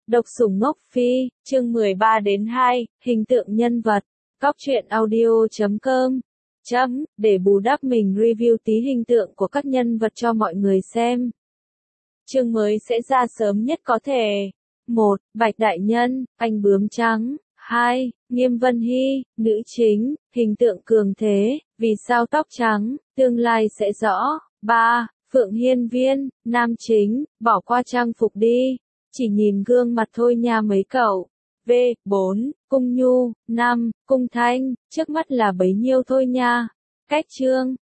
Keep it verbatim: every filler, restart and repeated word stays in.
Độc sủng ngốc phi, chương mười ba đến hai, hình tượng nhân vật. Cóc truyện audio chấm com. Chấm, để bù đắp mình review tí hình tượng của các nhân vật cho mọi người xem. Chương mới sẽ ra sớm nhất có thể. một. Bạch Đại Nhân, anh bướm trắng. hai. Nghiêm Vân Hy, nữ chính, hình tượng cường thế, vì sao tóc trắng, tương lai sẽ rõ. ba. Phượng Hiên Viên, nam chính, bỏ qua trang phục đi, chỉ nhìn gương mặt thôi nha mấy cậu. V. bốn. Cung Nhu. năm. Cung Thanh, trước mắt là bấy nhiêu thôi nha. Cách chương,